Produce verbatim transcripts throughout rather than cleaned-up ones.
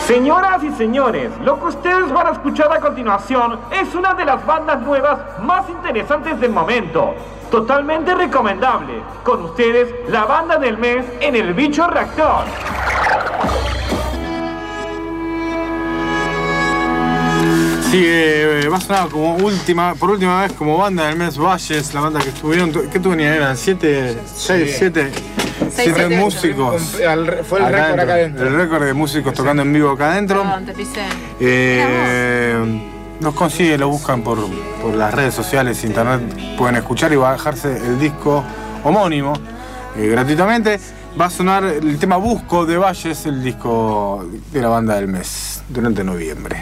Señoras y señores, lo que ustedes van a escuchar a continuación es una de las bandas nuevas más interesantes del momento. Totalmente recomendable. Con ustedes, la banda del mes en el Bicho Reactor. Sí, eh, va a sonar como última, por última vez como banda del mes Valles, la banda que estuvieron, ¿qué tenían? Eran siete, seis, siete, siete músicos. Fue el récord acá adentro. El récord de músicos tocando en vivo acá adentro. Perdón, te pisé. Eh, nos consiguen, lo buscan por, por las redes sociales, internet, pueden escuchar y bajarse el disco homónimo eh, gratuitamente. Va a sonar el tema Busco de Valles, el disco de la banda del mes, durante noviembre.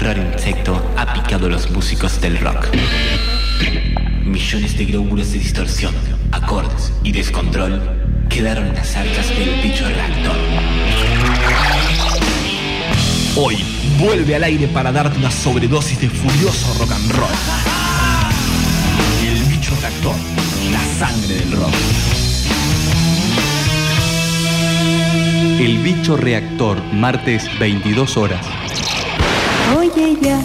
raro insecto ha picado a los músicos del rock. Millones de glóbulos de distorsión, acordes y descontrol quedaron en las arcas del bicho reactor. Hoy vuelve al aire para darte una sobredosis de furioso rock and roll. El bicho reactor, la sangre del rock. El bicho reactor, martes veintidós horas. Oye ya.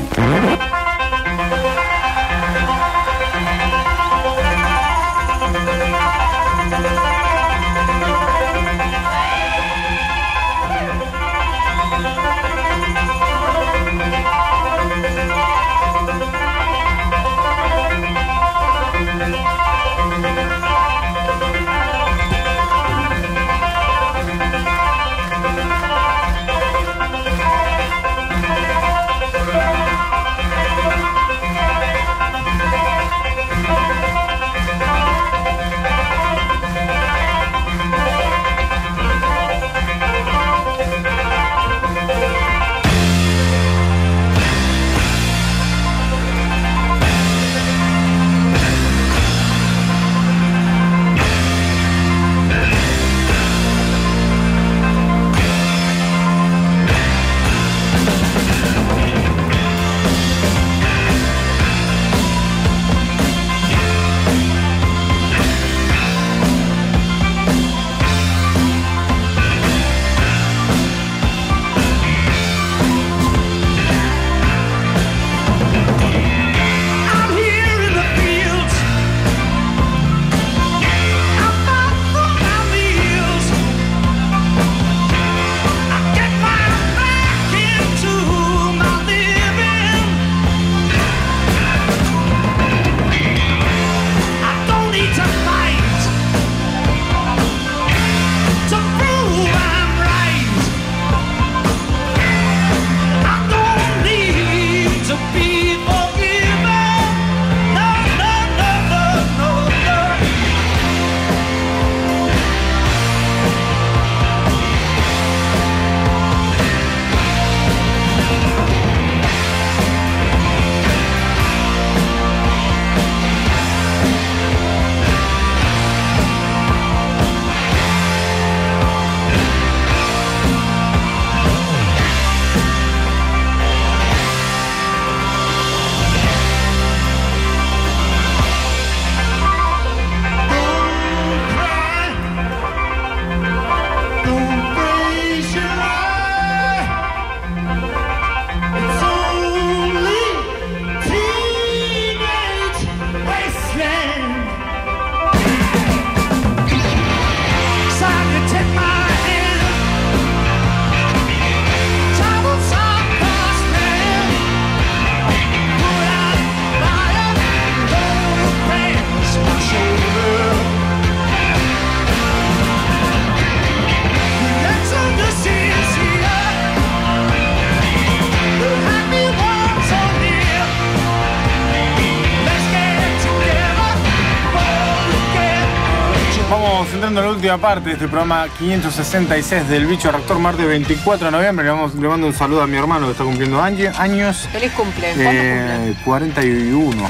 Entrando en la última parte de este programa quinientos sesenta y seis del Bicho Reactor, martes veinticuatro de noviembre. Le, vamos, le mando un saludo a mi hermano que está cumpliendo años. Feliz cumple. ¿Cuándo eh, cumple? cuarenta y uno.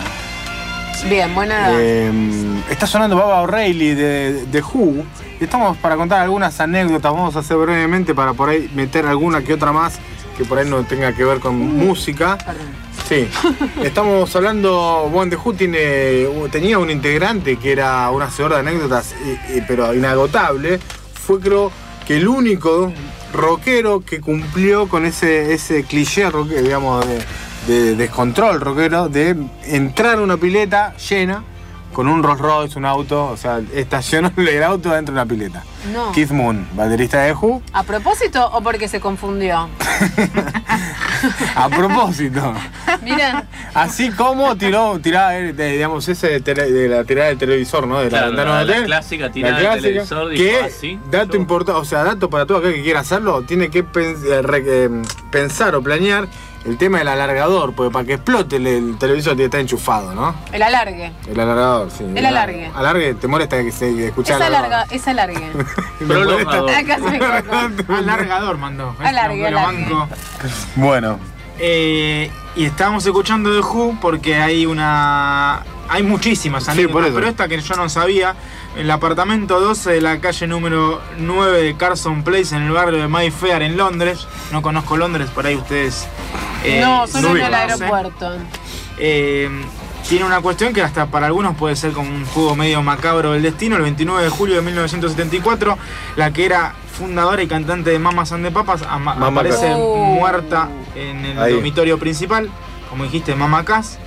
Bien, buena edad. Eh, está sonando Baba O'Reilly de, de Who. Estamos para contar algunas anécdotas. Vamos a hacer brevemente para por ahí meter alguna que otra más que por ahí no tenga que ver con mm. música. Perdón. Sí, estamos hablando, bueno, The Who tiene, tenía un integrante que era un hacedor de anécdotas, y, y, pero inagotable. Fue, creo, que el único rockero que cumplió con ese, ese cliché, rockero, digamos, de, de descontrol rockero, de entrar a una pileta llena con un Rolls Royce, un auto, o sea, estacionó el auto dentro de una pileta. No. Keith Moon, baterista de The Who. ¿A propósito o porque se confundió? A propósito. Mira. Así como tiró, tiraba, digamos, ese de, tele, de la tirada del televisor, ¿no? De claro, la ventana la, de la clásica tirada la del televisor. Que, dijo, así, dato importante, o sea, dato para todo aquel que quiera hacerlo, tiene que pens eh, re, eh, pensar o planear el tema del alargador, porque para que explote el, el televisor tiene que estar enchufado, ¿no? El alargue. El alargador, sí. El alargue. Alargue, te molesta que se escuchara. Es alarga, es alargue. Prolongador. Ah, casi me equivoco. Alargador mandó. Alargue, alargue. Bueno, Eh, y estábamos escuchando The Who porque hay una... Hay muchísimas anécdotas, sí, pero esta que yo no sabía, en el apartamento doce de la calle número nueve de Carson Place, en el barrio de Mayfair, en Londres. No conozco Londres, por ahí ustedes... Eh, no, solo en el conocen. aeropuerto. Eh, tiene una cuestión que hasta para algunos puede ser como un juego medio macabro del destino. El veintinueve de julio de mil novecientos setenta y cuatro, la que era fundadora y cantante de Mamas and the Papas ama- aparece oh. muerta en el Ahí. dormitorio principal, como dijiste, Mama Cass.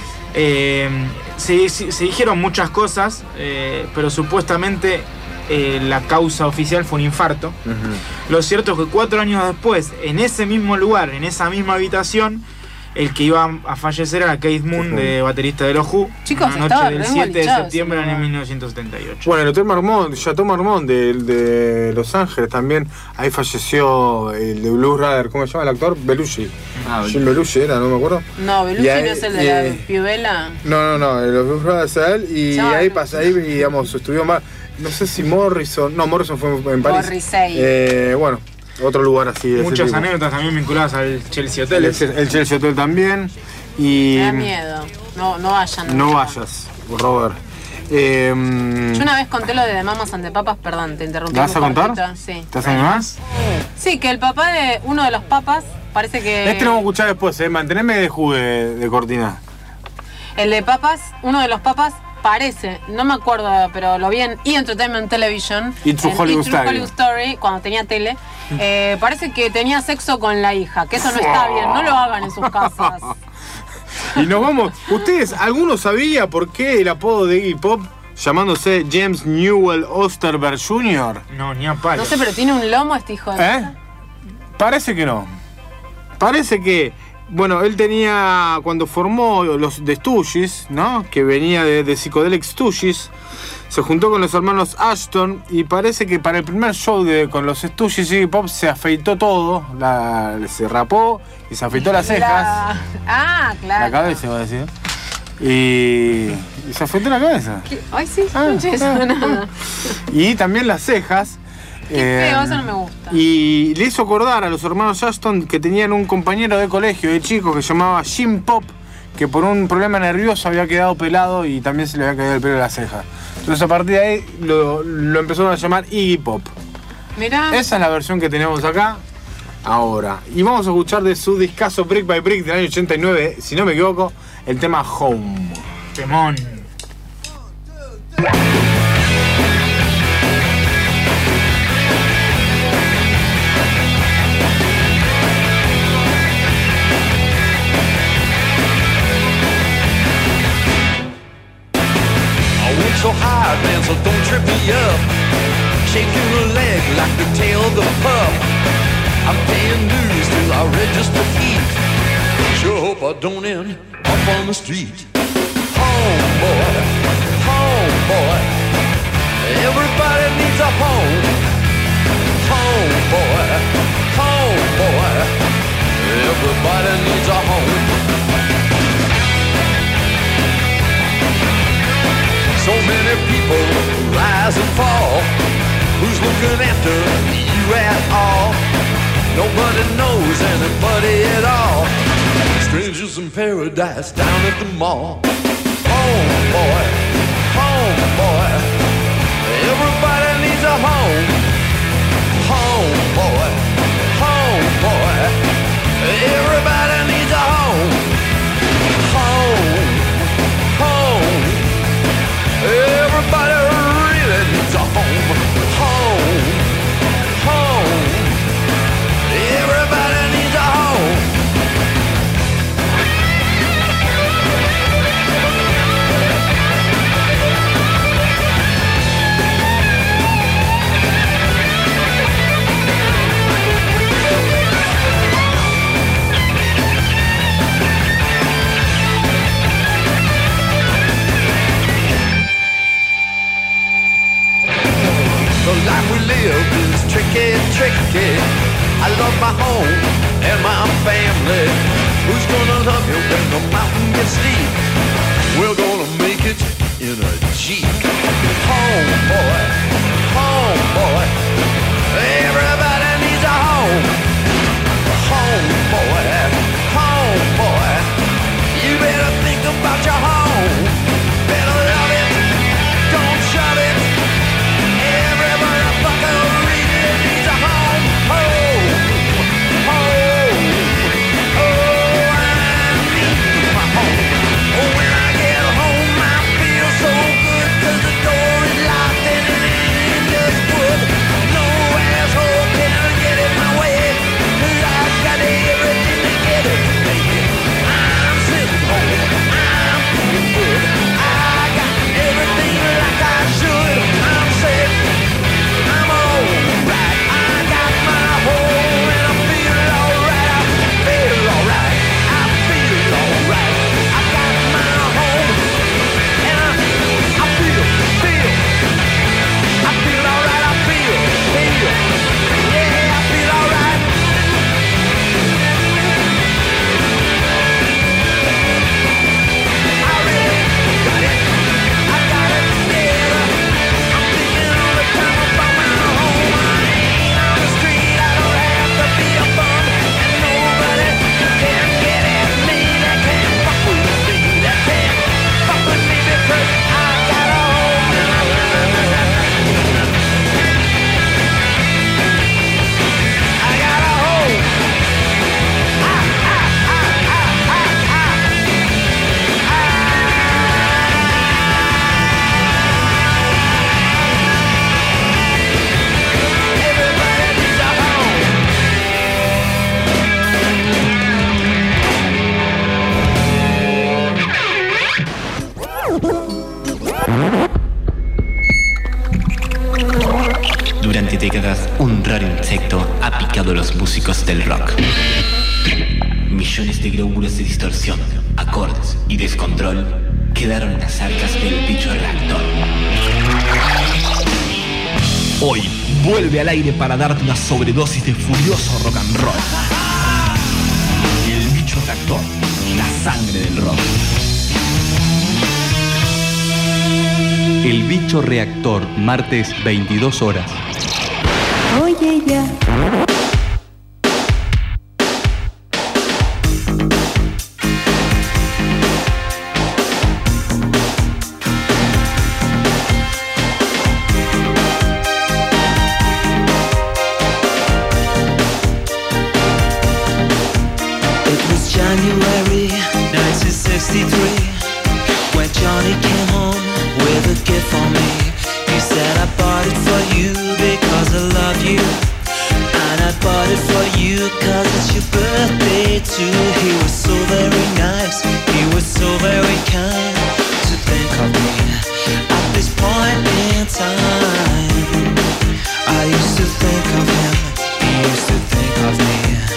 Eh, se, se, se dijeron muchas cosas, eh, pero supuestamente eh, la causa oficial fue un infarto. Uh-huh. Lo cierto es que cuatro años después, en ese mismo lugar, en esa misma habitación, el que iba a fallecer era Keith Moon, de baterista de los Who. Chicos, una noche del siete de septiembre de mil novecientos setenta y ocho. Bueno, el Hotel Marmont, Chateau Marmont de, de Los Ángeles también, ahí falleció el de Blues Brother, ¿cómo se llama el actor? Belushi. Ah, Jim Belushi era, no me acuerdo. No, Belushi ahí, no es el de eh, la pibela. No, no, no, los Blues Brothers a él y Ya, ahí no. pasa, ahí digamos, estuvieron más, no sé si Morrison, no, Morrison fue en París. Morrissey. Eh, bueno, otro lugar así. De muchas ese tipo. anécdotas también vinculadas al Chelsea Hotel. El, el Chelsea Hotel también. Y Me da miedo. No, no vayan. no nunca. vayas, Robert. Eh, Yo una vez conté lo de The Mamas and the Papas, perdón, te interrumpí. ¿La vas a muy contar? cortita, Sí. ¿Te hacen más? Sí, que el papá de uno de los papas parece que. Este lo vamos a escuchar después, eh. Manteneme de jugo de, de cortina. El de papas, uno de los papas parece, no me acuerdo, pero lo vi en E! Entertainment Television. Y True en Hollywood E! True Story. Hollywood Story, cuando tenía tele. Eh, parece que tenía sexo con la hija, que eso no está bien, no lo hagan en sus casas. Y nos vamos. ¿Ustedes, alguno sabía por qué el apodo de Iggy Pop llamándose James Newell Osterberg junior? No, ni a palo. No sé, pero tiene un lomo este hijo de. ¿Eh? Parece que no. Parece que, bueno, él tenía, cuando formó los The Stooges, ¿no? Que venía de, de Psychedelic Stooges, se juntó con los hermanos Ashton y parece que para el primer show de, con los Stooges, Iggy Pop se afeitó todo, la, se rapó y se afeitó las cejas. La... Ah, claro. La cabeza, iba a decir. Y, y se afeitó la cabeza. ¿Qué? Ay, sí, Ah, no escuché eso, ah, nada. Y también las cejas. Qué feo, eso no me gusta. Y le hizo acordar a los hermanos Ashton que tenían un compañero de colegio de chicos que se llamaba Jim Pop, que por un problema nervioso había quedado pelado y también se le había caído el pelo de la ceja. Entonces a partir de ahí lo, lo empezaron a llamar Iggy Pop. Mirá. Esa es la versión que tenemos acá ahora. Y vamos a escuchar de su discazo Brick by Brick del año ochenta y nueve, si no me equivoco, el tema Home. Temón. So hard, man, so don't trip me up. Shake your leg like the tail of the pup. I'm paying dues till I register feet. Sure hope I don't end up on the street. Home, boy, home, boy. Everybody needs a home. Home, boy, home, boy. Everybody needs a home. So many people rise and fall. Who's looking after you at all? Nobody knows anybody at all. Strangers in paradise down at the mall. Home, boy, home, boy. Everybody needs a home. Home, boy, home, boy. Everybody needs a home. Home, home. Everybody really needs a home. Home, home. Everybody needs a home. The life we live is tricky, tricky. I love my home and my family. Who's gonna love you when the mountain gets steep? We're gonna make it in a Jeep. Home, boy, home, boy. Everybody needs a home. Home, boy, home. Durante décadas, un raro insecto ha picado a los músicos del rock. Millones de glóbulos de distorsión, acordes y descontrol quedaron en las arcas del bicho reactor. Hoy vuelve al aire para darte una sobredosis de furioso rock and roll. El bicho reactor, la sangre del rock. El bicho reactor, martes veintidós horas. Oye ya. January nineteen sixty-three, when Johnny came home with a gift for me. He said, I bought it for you because I love you, and I bought it for you cause it's your birthday too. He was so very nice, he was so very kind to think of me at this point in time. I used to think of him, he used to think of me.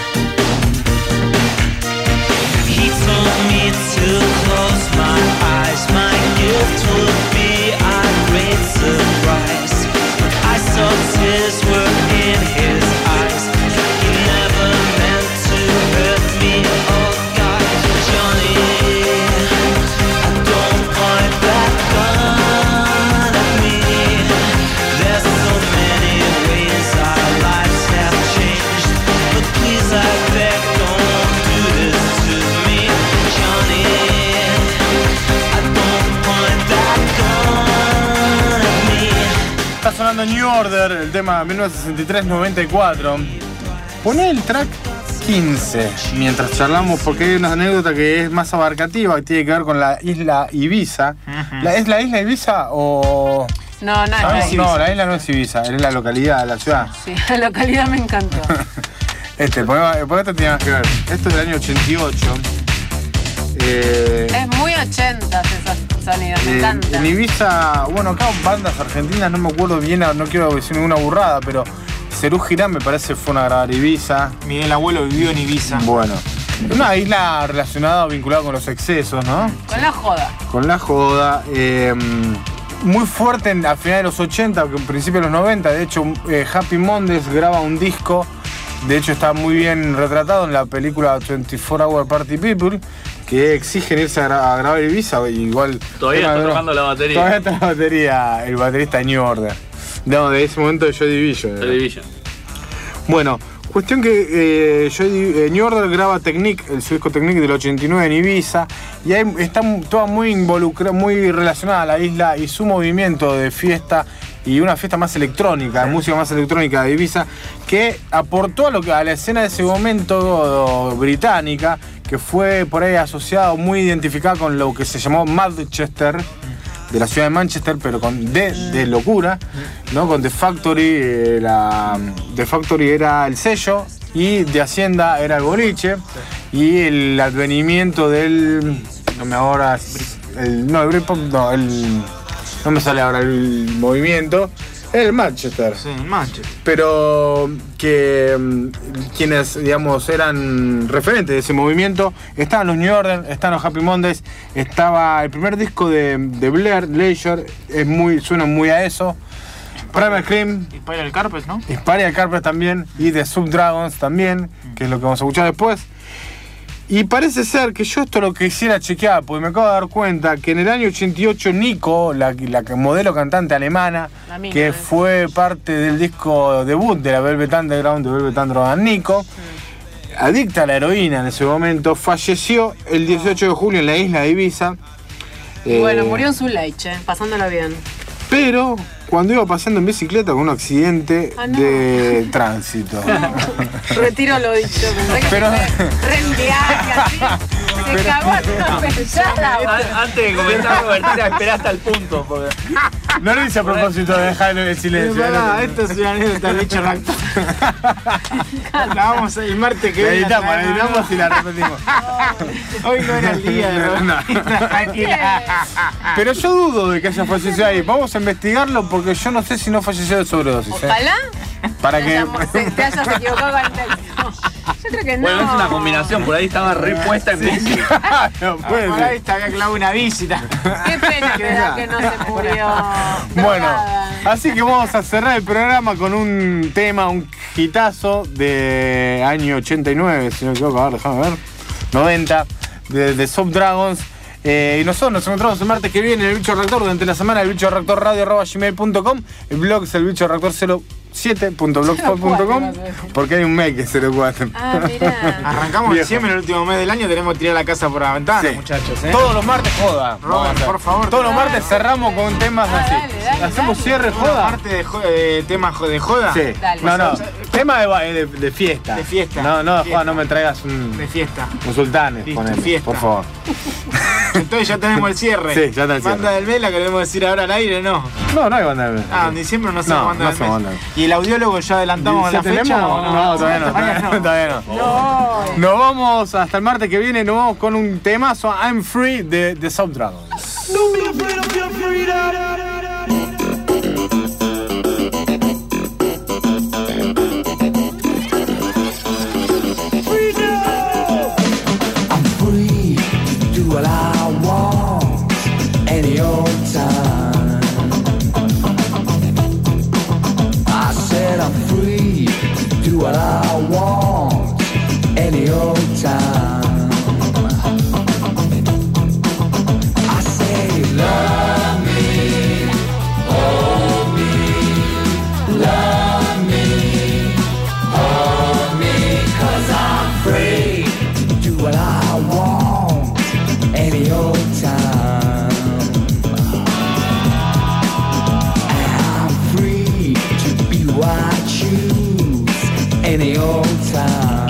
He told me to close my eyes, my gift would be a great surprise. But I saw tears were in his eyes. He never meant to hurt me, oh God, Johnny. I don't point that gun at me. There's so many ways our lives have changed, but please I beg, don't do this to me, Johnny. I don't point that gun at me. Está sonando New Order, el tema mil novecientos sesenta y tres noventa y cuatro. Poné el track quince mientras charlamos, porque hay una anécdota que es más abarcativa, que tiene que ver con la isla Ibiza. Ujú. ¿La, ¿Es la isla Ibiza o...? No, no, ¿Sabes? no. No, la isla no es Ibiza, es la localidad, la ciudad. Sí, la localidad me encantó. Este, porque, porque esto tiene más que ver. Esto es del año ochenta y ocho. Eh, Es muy ochentas esa sonido, me Eh, encanta. en Ibiza, bueno, acá bandas argentinas, no me acuerdo bien, no quiero decir ninguna burrada, pero Serú Girán me parece fue a grabar Ibiza. Miguel Abuelo vivió en Ibiza. Bueno, una isla relacionada o vinculada con los excesos, ¿no? Con la joda. Con la joda. eh, muy fuerte en, a finales de los ochenta, que en principio de los noventa. De hecho, eh, Happy Mondays graba un disco. De hecho, está muy bien retratado en la película veinticuatro hour Party People, que exigen irse a, gra a grabar Ibiza. Igual, Todavía tema está de- tocando la batería. Todavía está la batería, el baterista de New Order. No, de ese momento de Joy Division. Joy Division. Bueno, cuestión que eh, Joy Div- eh, New Order graba Technique, el su disco Technique del ochenta y nueve en Ibiza, y ahí está toda muy involucrada, muy relacionada a la isla y su movimiento de fiesta y una fiesta más electrónica, música más electrónica de Ibiza, que aportó a, lo que, a la escena de ese momento británica, que fue por ahí asociado, muy identificada con lo que se llamó Manchester, de la ciudad de Manchester, pero con D de locura, ¿no? Con The Factory, eh, la, The Factory era el sello y de Hacienda era el boliche, y el advenimiento del, no me ahora, el, no, el Britpop, no, el, no me sale ahora el movimiento, el Manchester. Sí, el Manchester. Pero que mm, quienes, digamos, eran referentes de ese movimiento, estaban los New Order, estaban los Happy Mondays, estaba el primer disco de, de Blair, Leisure, es muy, suena muy a eso. Primal Scream, Y Spiral Carpet, ¿no? Spiral Carpet también, y The Subdragons también, que es lo que vamos a escuchar después. Y parece ser que yo esto lo quisiera chequear, porque me acabo de dar cuenta que en el año ochenta y ocho Nico, la, la modelo cantante alemana, La mina, que ¿eh? fue parte del disco debut de la Velvet Underground, de Velvet Underground Nico, adicta a la heroína en ese momento, falleció el dieciocho de julio en la isla de Ibiza. Y bueno, Eh, murió en su leche, pasándolo bien. Pero cuando iba pasando en bicicleta con un accidente Ah, no. de tránsito. Retiro lo dicho. Pensé que Pero- fue re en viaje, así. Se Pero- cagó en una pensada. An- Antes de comentar, Robertina, espera hasta el punto. Porque... No lo hice a propósito de dejar el silencio. No, esto es una anécdota del bicho reactor. La vamos a, el martes que la viene. editamos, la editamos y la repetimos. Hoy no era el día de no. Pero yo dudo de que haya fallecido ahí. Vamos a investigarlo porque yo no sé si no falleció de sobredosis. Ojalá. ¿eh? Para te que hayas, te hayas equivocado con el texto. Yo creo que no. Bueno, es una combinación, por ahí estaba repuesta en bici. No puede por ser. ahí está, había clavado una visita. Qué pena que, da que no se murió. Bueno, drogada. así que vamos a cerrar el programa con un tema, un hitazo de año ochenta y nueve, si no me equivoco, a ver, déjame ver, noventa, de, de Soft Dragons. Eh, y nosotros nos encontramos el martes que viene en el Bicho Reactor, durante la semana el bicho reactor radio arroba gmail punto com. El blog es el bicho reactor cero siete punto blogspot punto com, porque hay un mail que es cero cuatro. Ah, mirá. Arrancamos diciembre, el último mes del año, tenemos que tirar la casa por la ventana, Sí. muchachos. ¿eh? Todos los martes joda. Robert, por favor. Todos los martes cerramos con temas Ah, así. dale, dale, ¿Hacemos dale. cierre Una joda? parte de, jo- de temas jo- de joda. Sí. Dale. No, no. O sea, Tema de, ba- de, de fiesta. De fiesta. No, no, de Fiesta. joda, no me traigas un, De fiesta. un sultanes, Listo, ponele, fiesta. por favor. Entonces ya tenemos el cierre. Sí, ya está el cierre. Banda del mes, la queremos decir ahora al aire, ¿no? No, no hay banda de Ah, en diciembre no hacemos No, banda no del hacemos mes. banda del mes. ¿Y el audiólogo ya adelantamos ¿Ya la fecha? tenemos? o No, todavía no, todavía no, todavía no. No. Nos vamos hasta el martes que viene, nos vamos con un temazo, I'm Free, de, de Soft Dragons. Don't be afraid of your freedom. I'm free to do what I want any old time. I said I'm free to do what I want any old time. I say love me, hold me, love me, hold me, 'cause I'm free to do what I want any old time. I'm free to be who I choose any old time.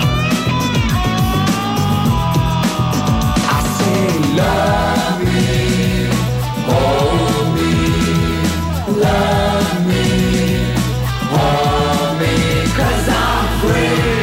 I say love me, hold me, love me, hold me, 'cause I'm free.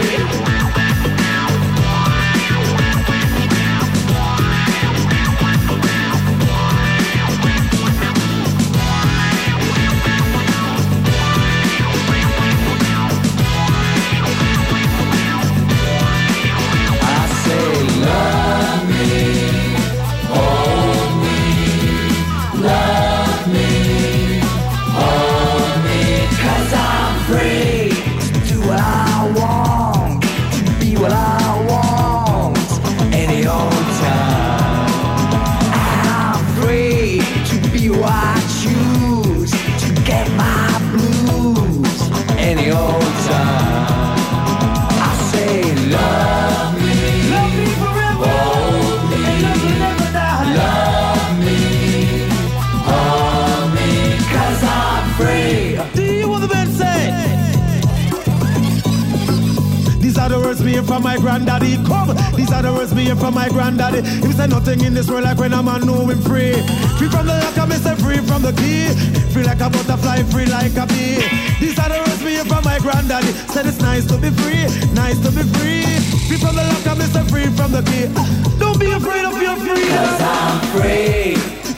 I say love me, hold me, love me, hold me, 'cause I'm free to do what I want, to be what I want any old time. I'm free to be who I choose, to get my blues any old time. I say love me, love me forever, hold me, and love will never die. Love me, hold me, 'cause I'm free. Do you want the man say? These are the words me hear from my granddaddy. Come, these are the words me hear from my granddaddy. He said nothing in this world like when a man know him free. Free from the lock, I miss it, free from the key. Free like a butterfly, free like a bee. These are the words me hear from my granddaddy. Said it's nice to be free, nice to be free. Free from the lock, I miss it, free from the key. Don't be afraid of your freedom. 'Cause I'm free